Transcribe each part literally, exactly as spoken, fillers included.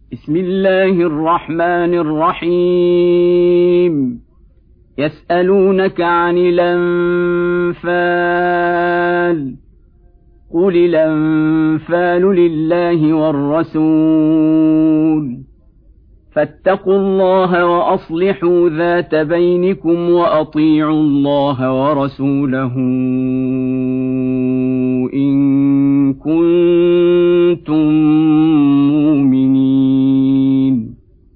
بسم الله الرحمن الرحيم يسألونك عن الأنفال قل الأنفال لله والرسول فاتقوا الله وأصلحوا ذات بينكم وأطيعوا الله ورسوله إن كنتم مؤمنين.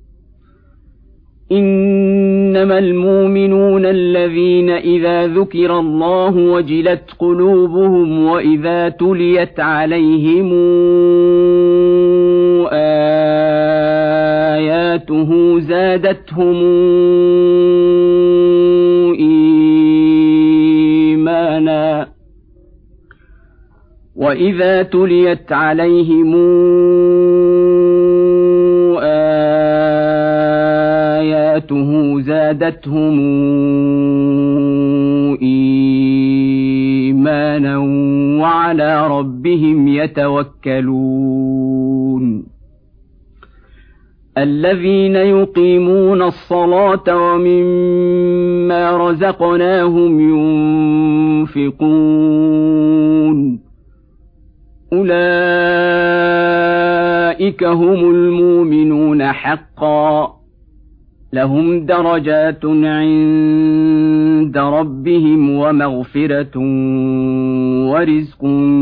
إنما المؤمنون الذين إذا ذكر الله وجلت قلوبهم وإذا تليت عليهم آياته زادتهم إيمانا وإذا تليت عليهم آياته زادتهم إيمانا وعلى ربهم يتوكلون. الذين يقيمون الصلاة ومما رزقناهم ينفقون أولئك هم المؤمنون حقا لهم درجات عند ربهم ومغفرة ورزق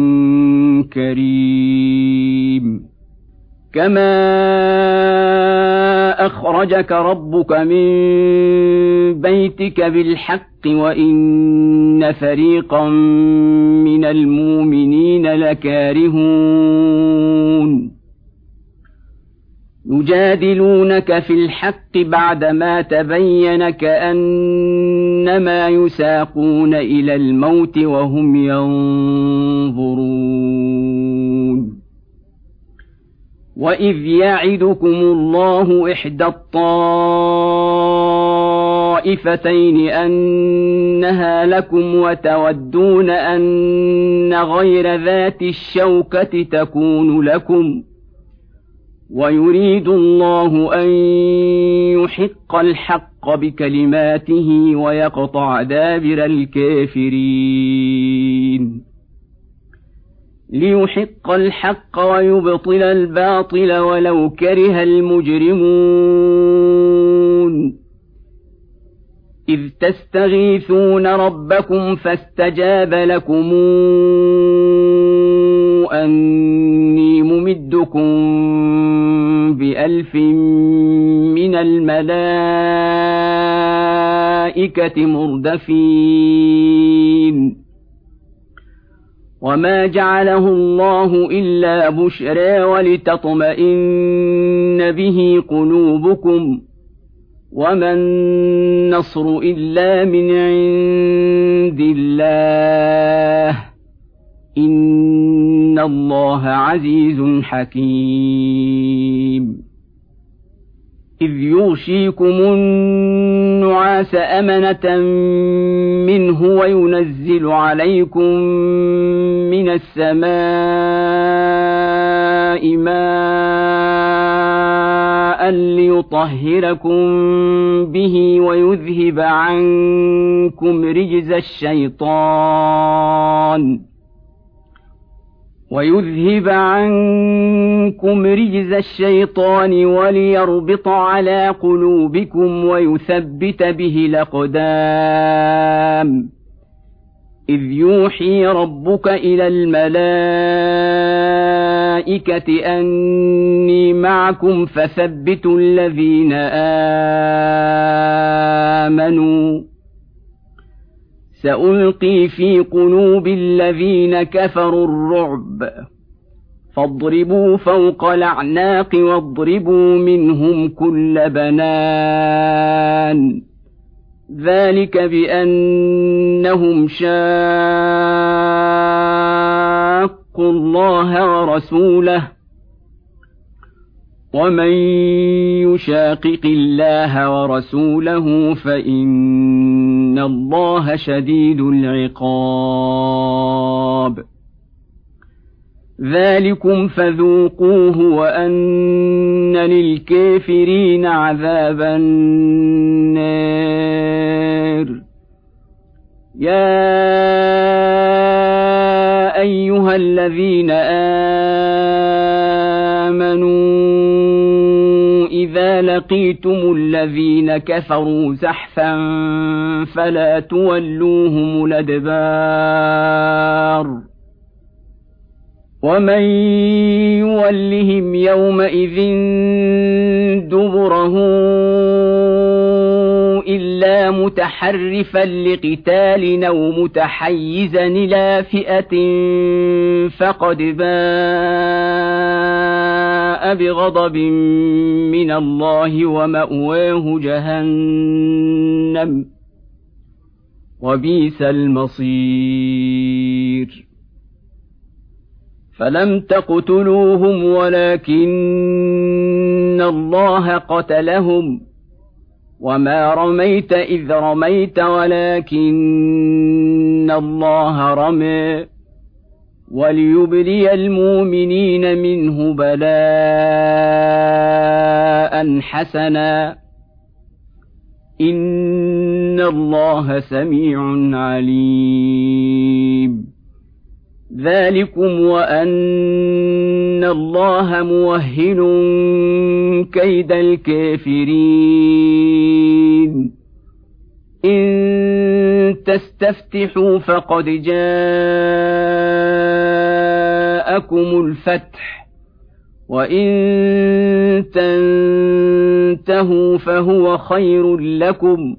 كريم. كما أخرجك ربك من بيتك بالحق وإن فريقا من المؤمنين لكارهون يجادلونك في الحق بعدما تبين كأنما يساقون إلى الموت وهم ينظرون. وإذ يعدكم الله إحدى الطائفتين أنها لكم وتودون أن غير ذات الشوكة تكون لكم ويريد الله أن يحق الحق بكلماته ويقطع دابر الكافرين ليحق الحق ويبطل الباطل ولو كره المجرمون. إذ تستغيثون ربكم فاستجاب لكم أني ممدكم بألف من الملائكة مردفين. وما جعله الله إلا بشرى ولتطمئن به قلوبكم وما النصر إلا من عند الله إن الله عزيز حكيم. إذ يغشيكم النعاس أمنة منه وينزل عليكم من السماء ماء ليطهركم به ويذهب عنكم رجز الشيطان ويذهب عنكم رجز الشيطان وليربط على قلوبكم ويثبت به الأقدام. إذ يوحي ربك إلى الملائكة أني معكم فثبتوا الذين آمنوا سألقي في قلوب الذين كفروا الرعب فاضربوا فوق الأعناق واضربوا منهم كل بنان ذلك بأنهم شاقوا الله ورسوله ومن يشاقق الله ورسوله فإن الله شديد العقاب. ذلكم فذوقوه وأن للكافرين عذاب النار. يا أيها الذين آمنوا إذا لقيتم الذين كفروا زحفا فلا تولوهم الأدبار ومن يولهم يومئذ دبره إلا متحرفا لقتال أو متحيزا إلى فئة فقد باء بغضب من الله ومأواه جهنم وبئس المصير. فلم تقتلوهم ولكن الله قتلهم وما رميت إذ رميت ولكن الله رمى وليبلي المؤمنين منه بلاء حسنا إن الله سميع عليم. ذلكم وأن الله موهن كيد الكافرين. إن تستفتحوا فقد جاءكم الفتح وإن تنتهوا فهو خير لكم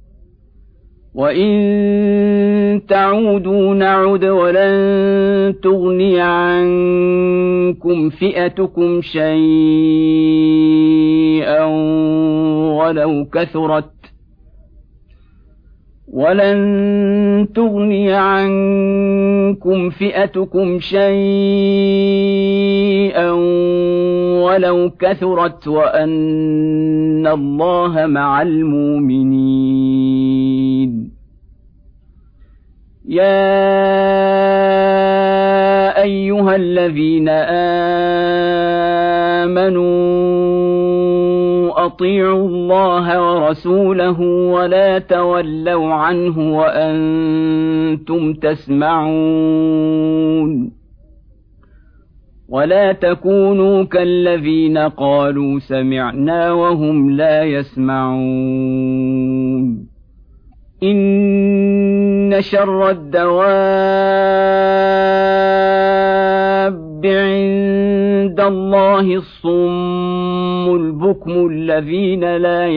وإن تعودوا نعد ولن تغني عنكم فئتكم شيئا ولو كثرت ولن تغني عنكم فئتكم شيئا ولو كثرت وأن الله مع المؤمنين. يا أيها الذين آمنوا أطيعوا الله ورسوله ولا تولوا عنه وأنتم تسمعون ولا تكونوا كالذين قالوا سمعنا وهم لا يسمعون. إن شر الدواب عند الله الصم البكم الذين لا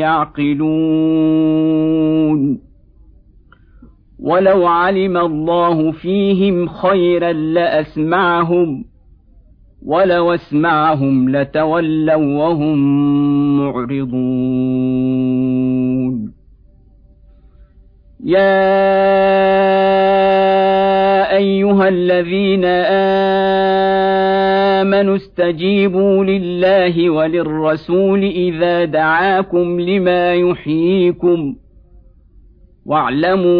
يعقلون. ولو علم الله فيهم خيرا لأسمعهم ولو اسمعهم لتولوا وهم معرضون. يا أيها الذين آمنوا استجيبوا لله وللرسول إذا دعاكم لما يحييكم واعلموا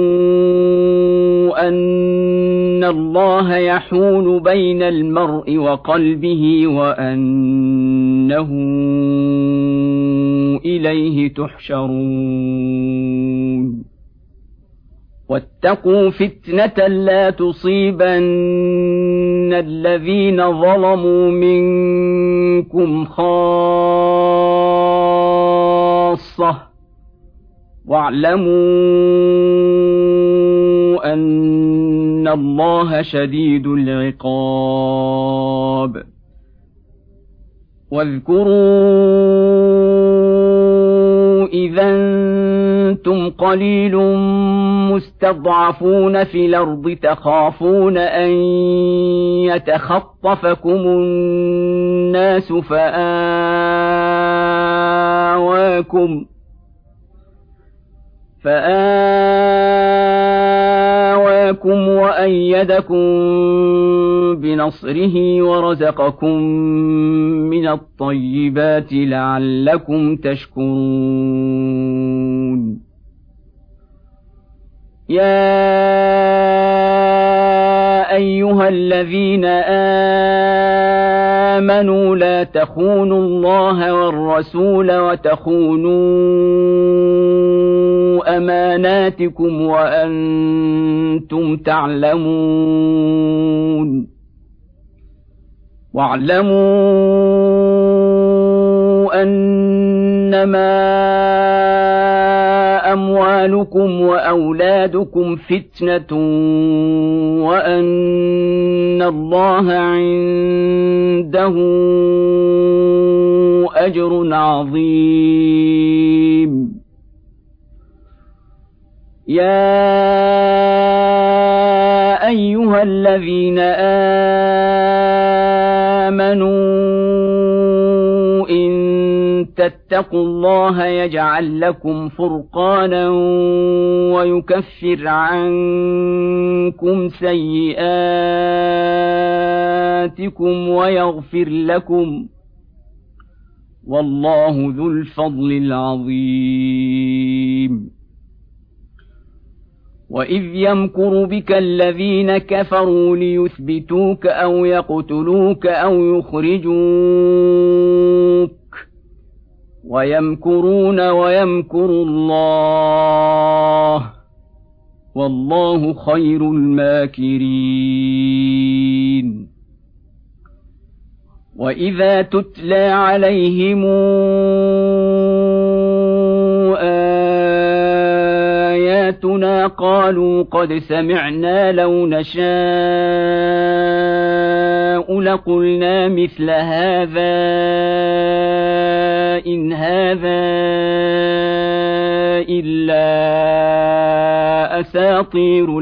أن الله يحول بين المرء وقلبه وأنه إليه تحشرون. واتقوا فتنة لا تصيبن الذين ظلموا منكم خاصة واعلموا أن الله شديد العقاب. واذكروا إذا أنتم قليل مستضعفون في الأرض تخافون أن يتخطفكم الناس فآواكم فآواكم وأيدكم بنصره ورزقكم من الطيبات لعلكم تشكرون. يا أيها الذين آمنوا لا تخونوا الله والرسول وتخونوا أماناتكم وأنتم تعلمون واعلموا أنما أموالكم وأولادكم فتنة وأن الله عنده أجر عظيم. يا أيها الذين آمنوا إن تتقوا الله يجعل لكم فرقانا ويكفر عنكم سيئاتكم ويغفر لكم والله ذو الفضل العظيم. وإذ يمكر بك الذين كفروا ليثبتوك أو يقتلوك أو يخرجوك ويمكرون ويمكر الله والله خير الماكرين. وإذا تتلى عليهم آياتنا قالوا قد سمعنا لو نشاء لقلنا مثل هذا إن هذا إلا أساطير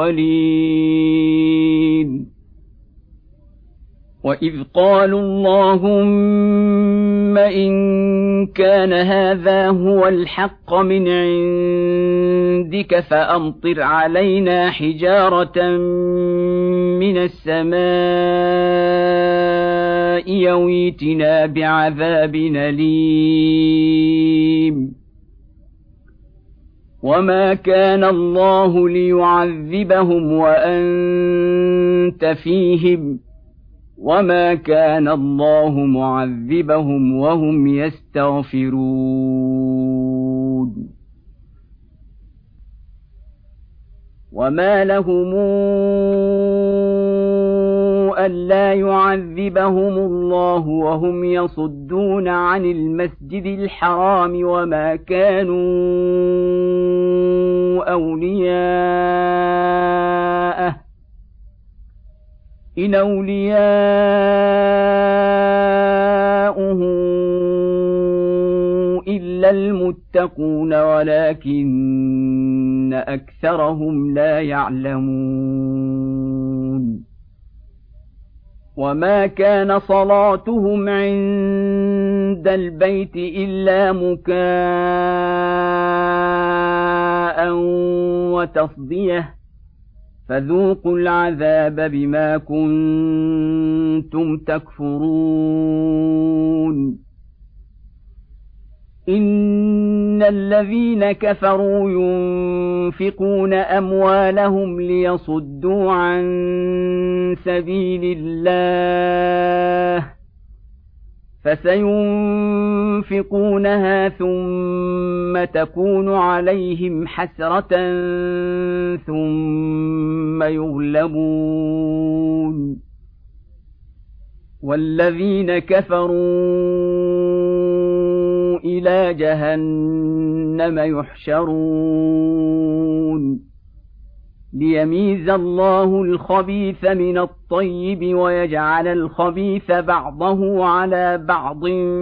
الأولين. وإذ قالوا اللهم إن كان هذا هو الحق من عندك فأمطر علينا حجارة من السماء يويتنا بعذاب أليم. وما كان الله ليعذبهم وأنت فيهم وما كان الله معذبهم وهم يستغفرون. وما لهم ألا يعذبهم الله وهم يصدون عن المسجد الحرام وما كانوا أولياءه إن أولياؤه إلا المتقون ولكن أكثرهم لا يعلمون. وما كان صلاتهم عند البيت إلا مكاء وتصدية فذوقوا العذاب بما كنتم تكفرون. إن الذين كفروا ينفقون أموالهم ليصدوا عن سبيل الله فسينفقونها ثم تكون عليهم حسرة ثم يغلبون والذين كفروا إلى جهنم يحشرون ليميز الله الخبيث من الطيب ويجعل الخبيث بعضه على بعض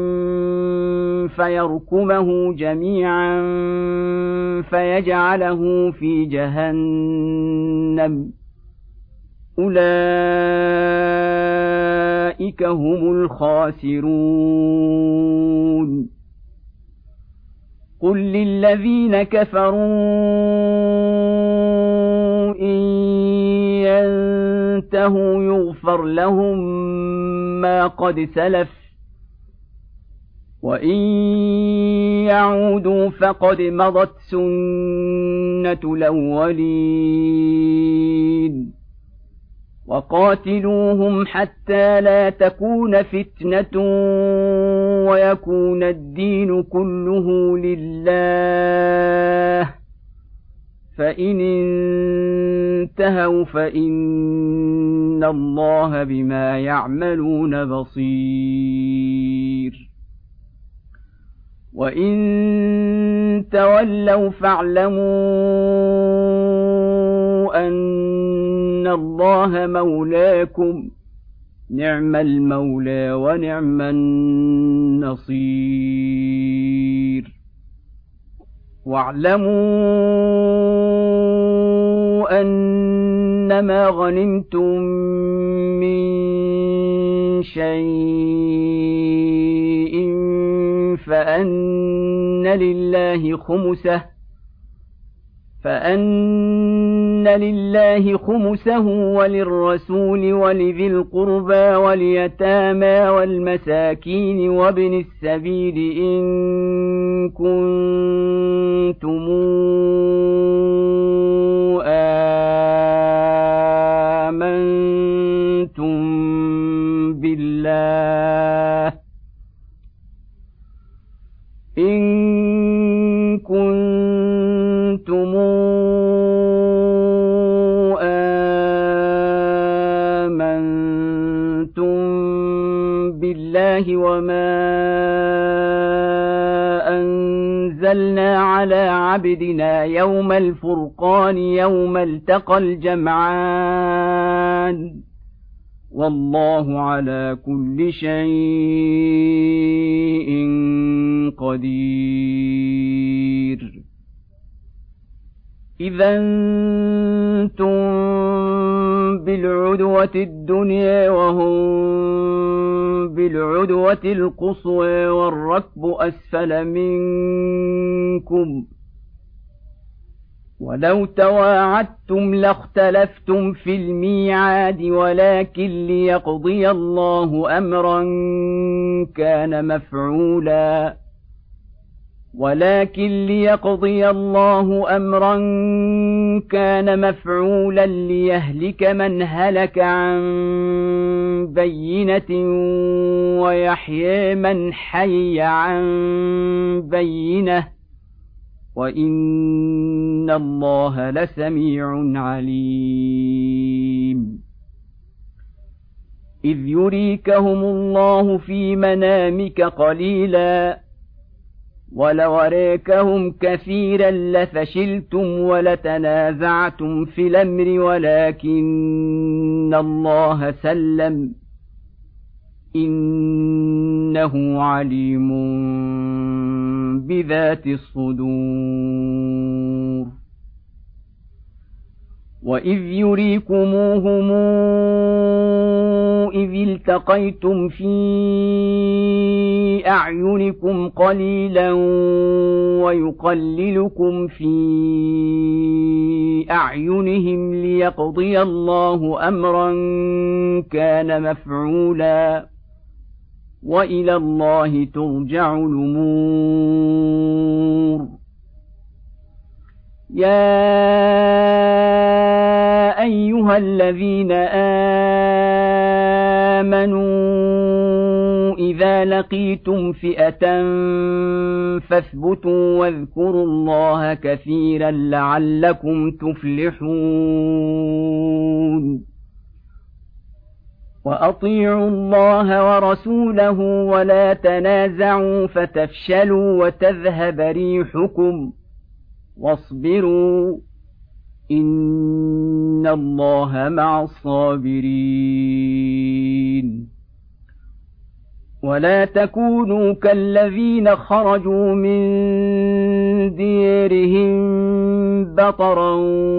فيركمه جميعا فيجعله في جهنم أولئك هم الخاسرون. قل للذين كفروا إن ينتهوا يغفر لهم ما قد سلف وإن يعودوا فقد مضت سنة الأولين وقاتلوهم حتى لا تكون فتنة ويكون الدين كله لله، فإن انتهوا فإن الله بما يعملون بصير. وإن تولوا فاعلموا أن الله مولاكم، نعم المولى ونعم النصير. واعلموا أنما غنمتم من شيء فأن لله خمسه فأن لله خمسه وللرسول ولذي القربى واليتامى والمساكين وابن السبيل إن كنتم آمنتم بالله إن كنتم آمنتم بالله وما أنزلنا على عبدنا يوم الفرقان يوم التقى الجمعان والله على كل شيء قدير. إذا أنتم بالعدوة الدنيا وهم بالعدوة القصوى والركب أسفل منكم، ولو تواعدتم لاختلفتم في الميعاد ولكن ليقضي الله أمرا كان مفعولا ولكن ليقضي الله أمرا كان مفعولا ليهلك من هلك عن بينة ويحيي من حي عن بينة وإن الله لسميع عليم. إذ يريكهم الله في منامك قليلا ولو أريكهم كثيرا لفشلتم ولتنازعتم في الأمر ولكن الله سلم إنه عليم بذات الصدور. وإذ يريكموهم إذ التقيتم في أعينكم قليلا ويقللكم في أعينهم ليقضي الله أمرا كان مفعولا وإلى الله ترجع الأمور. يا أيها الذين آمنوا إذا لقيتم فئة فاثبتوا واذكروا الله كثيرا لعلكم تفلحون. وأطيعوا الله ورسوله ولا تنازعوا فتفشلوا وتذهب ريحكم واصبروا إن الله مع الصابرين. ولا تكونوا كالذين خرجوا من ديارهم بطرا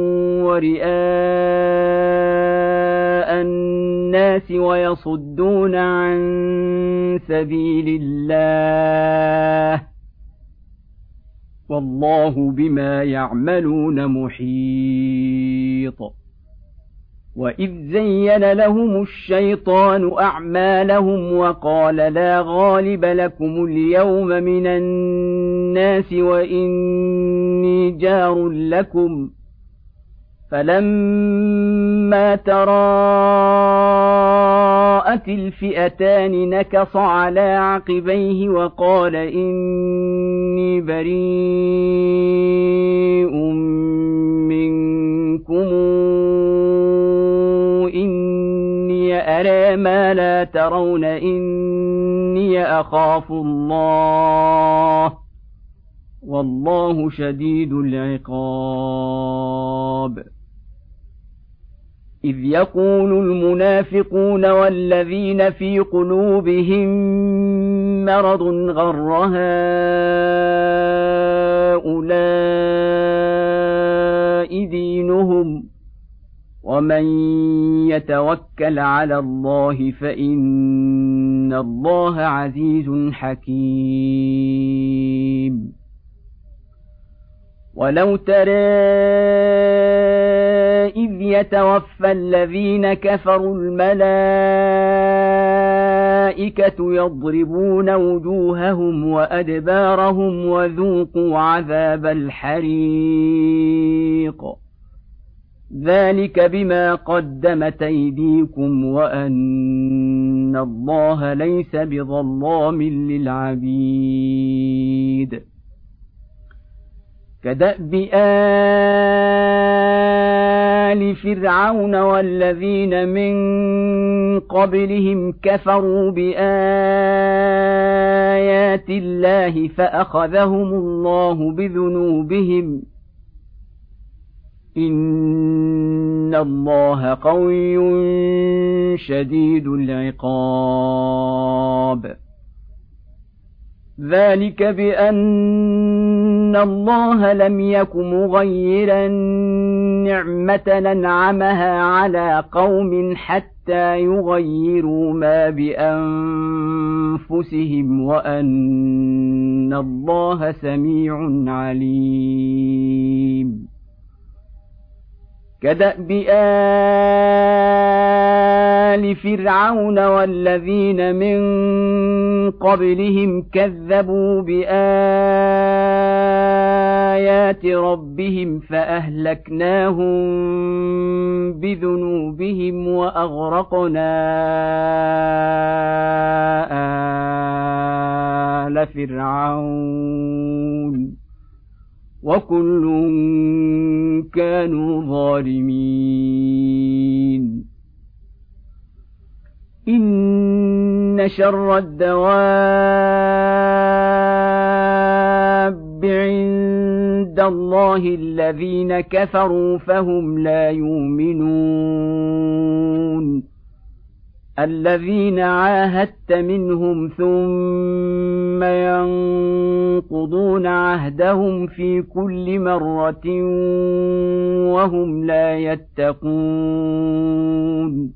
ورئاء الناس ويصدون عن سبيل الله والله بما يعملون محيط. وإذ زين لهم الشيطان أعمالهم وقال لا غالب لكم اليوم من الناس وإني جار لكم فلما تراءت الفئتان نكص على عقبيه وقال إني بريء منكم إني أرى ما لا ترون إني أخاف الله والله شديد العقاب. إذ يقول المنافقون والذين في قلوبهم مرض غر هؤلاء دينهم ومن يتوكل على الله فإن الله عزيز حكيم. ولو ترى إذ يتوفى الذين كفروا الملائكة يضربون وجوههم وأدبارهم وذوقوا عذاب الحريق ذلك بما قدمت أيديكم وأن الله ليس بظلام للعبيد. كدأب آل فرعون والذين من قبلهم كفروا بآيات الله فأخذهم الله بذنوبهم إن الله قوي شديد العقاب. ذلك بأن الله لم يك مغيرا نعمة أنعمها على قوم حتى يغيروا ما بأنفسهم وأن الله سميع عليم. كدأب آل فرعون والذين من قبلهم كذبوا بآيات ربهم فأهلكناهم بذنوبهم وأغرقنا آل فرعون وكل كانوا ظالمين. إن شر الدواب عند الله الذين كفروا فهم لا يؤمنون الذين عاهدت منهم ثم ينقضون عهدهم في كل مرة وهم لا يتقون.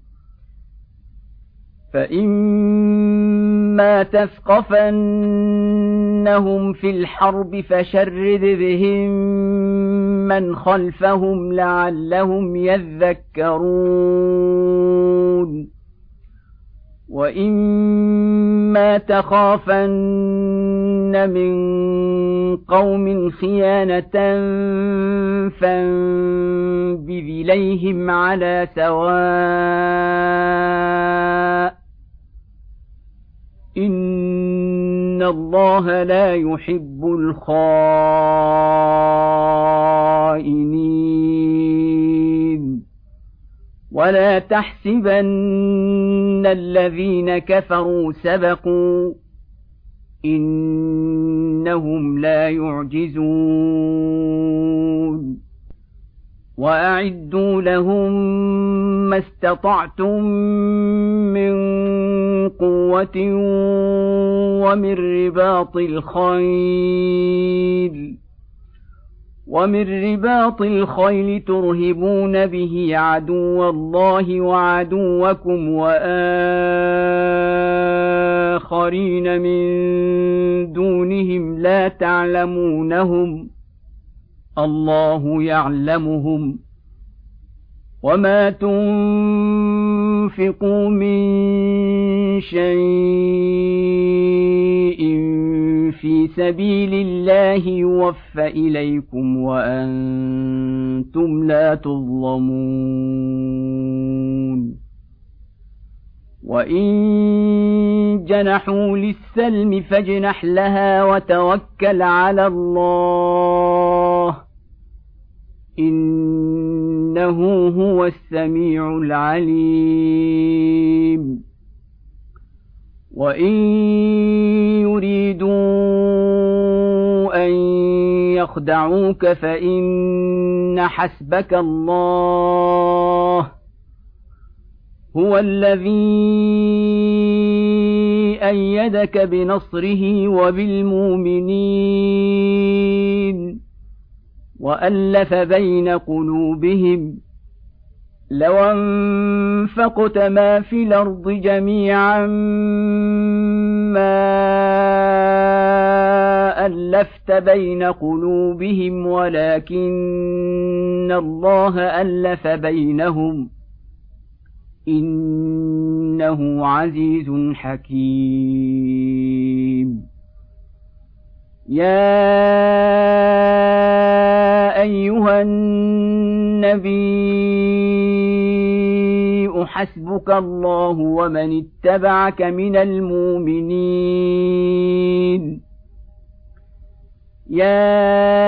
فإما تثقفنهم في الحرب فشرد بهم من خلفهم لعلهم يذكرون. وإما تخافن من قوم خيانة فانبذ إليهم على سواء إن الله لا يحب الخائنين. ولا تحسبن الذين كفروا سبقوا إنهم لا يعجزون. وأعدوا لهم ما استطعتم من قوة ومن رباط الخيل ومن رباط الخيل ترهبون به عدو الله وعدوكم وآخرين من دونهم لا تعلمونهم الله يعلمهم. وما تنفقوا من شيء في سبيل الله يوفى إليكم وأنتم لا تظلمون وإن جنحوا للسلم فاجنح لها وتوكل على الله إنه هو السميع العليم وإن يريدوا أن يخدعوك فإن حسبك الله هو الذي أيدك بنصره وبالمؤمنين وألف بين قلوبهم لو أنفقت ما في الأرض جميعا ما ألفت بين قلوبهم ولكن الله ألف بينهم إنه عزيز حكيم يا أيها النبي حسبك الله ومن اتبعك من المؤمنين يا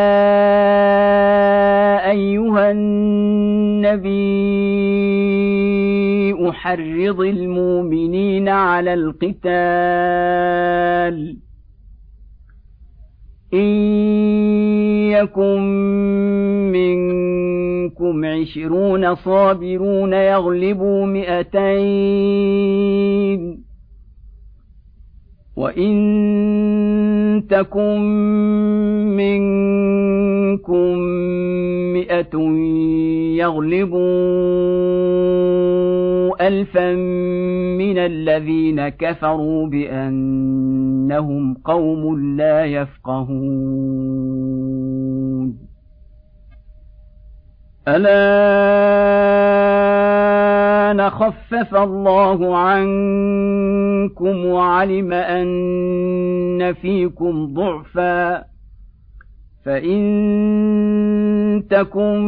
أيها النبي حرض المؤمنين على القتال إن يكن منكم عشرون صابرون يغلبوا مئتين وإن تكن منكم مئة يغلبوا ألفا من الذين كفروا بأنهم قوم لا يفقهون الآن خفف الله عنكم وعلم أن فيكم ضعفا فإن تكن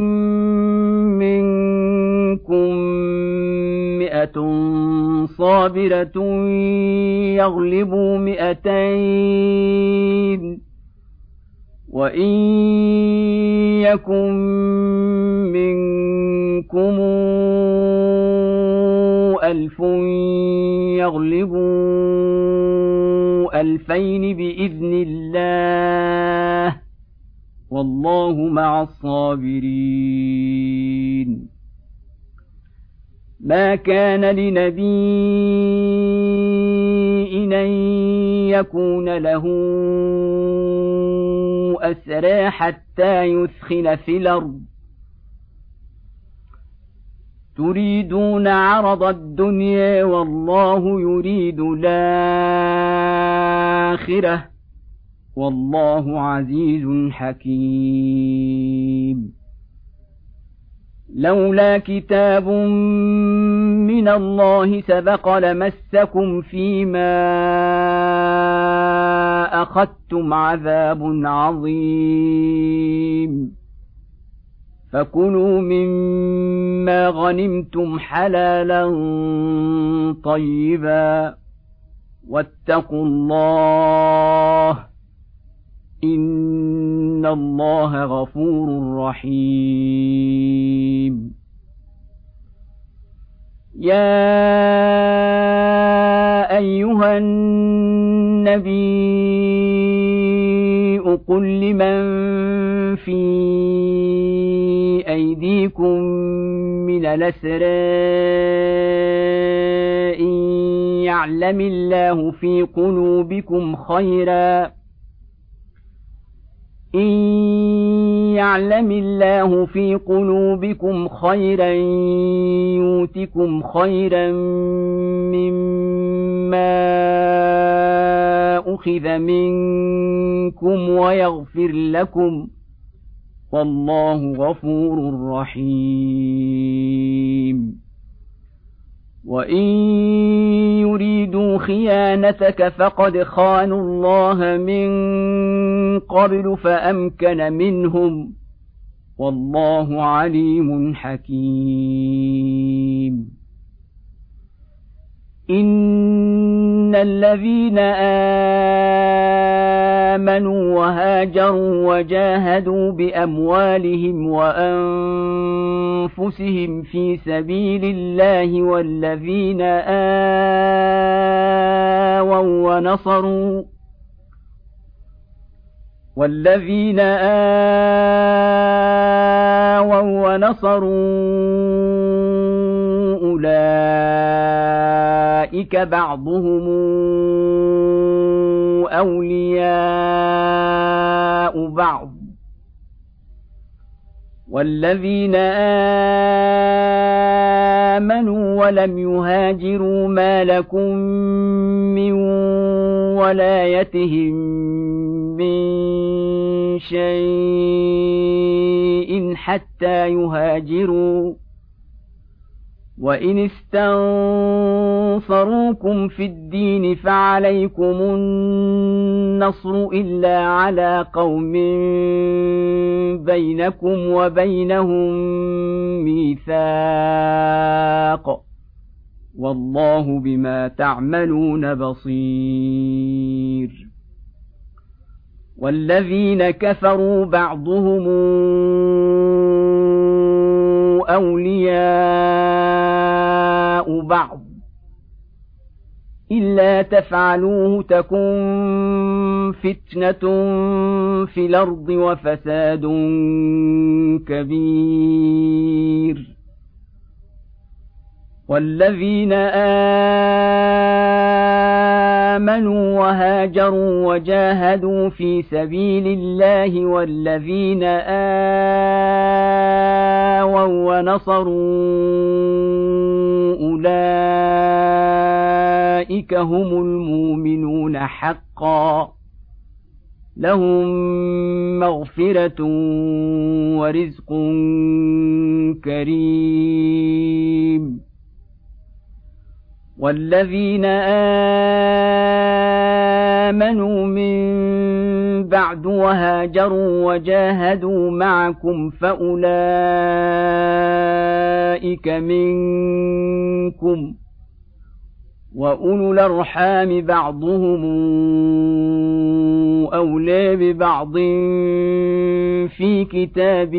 منكم مئة صابرة يغلبوا مئتين وإن يكن منكم ألف يغلبوا ألفين بإذن الله والله مع الصابرين ما كان لنبي أن يكون له أسرى حتى يثخن في الأرض تريدون عرض الدنيا والله يريد الآخرة والله عزيز حكيم لولا كتاب من الله سبق لمسكم فيما أخذتم عذاب عظيم فكلوا مما غنمتم حلالا طيبا واتقوا الله إن الله غفور رحيم يا أيها النبي قل لمن في أيديكم من الأسرى إن يعلم الله في قلوبكم خيرا إن يعلم الله في قلوبكم خيرا يؤتكم خيرا مما أخذ منكم ويغفر لكم والله غفور رحيم وإن يريدوا خيانتك فقد خانوا الله من قبل فأمكن منهم والله عليم حكيم إن الذين آمنوا وهاجروا وجاهدوا بأموالهم وأنفسهم في سبيل الله والذين آووا ونصروا والذين آووا ونصروا أولئك بعضهم أولياء بعض والذين آمنوا ولم يهاجروا ما لكم من ولايتهم من شيء حتى يهاجروا وإن استنصروكم في الدين فعليكم النصر إلا على قوم بينكم وبينهم ميثاق والله بما تعملون بصير والذين كفروا بعضهم أولياء بعض إلا تفعلوه تكن فتنة في الأرض وفساد كبير والذين آمنوا وهاجروا وجاهدوا في سبيل الله والذين آووا ونصروا أولئك هم المؤمنون حقا لهم مغفرة ورزق كريم والذين آمنوا من بعد وهاجروا وجاهدوا معكم فأولئك منكم وأولو الأرحام بعضهم أولى ببعض في كتاب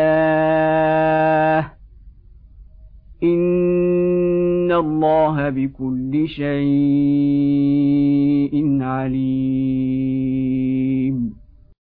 الله إن الله بكل شيء عليم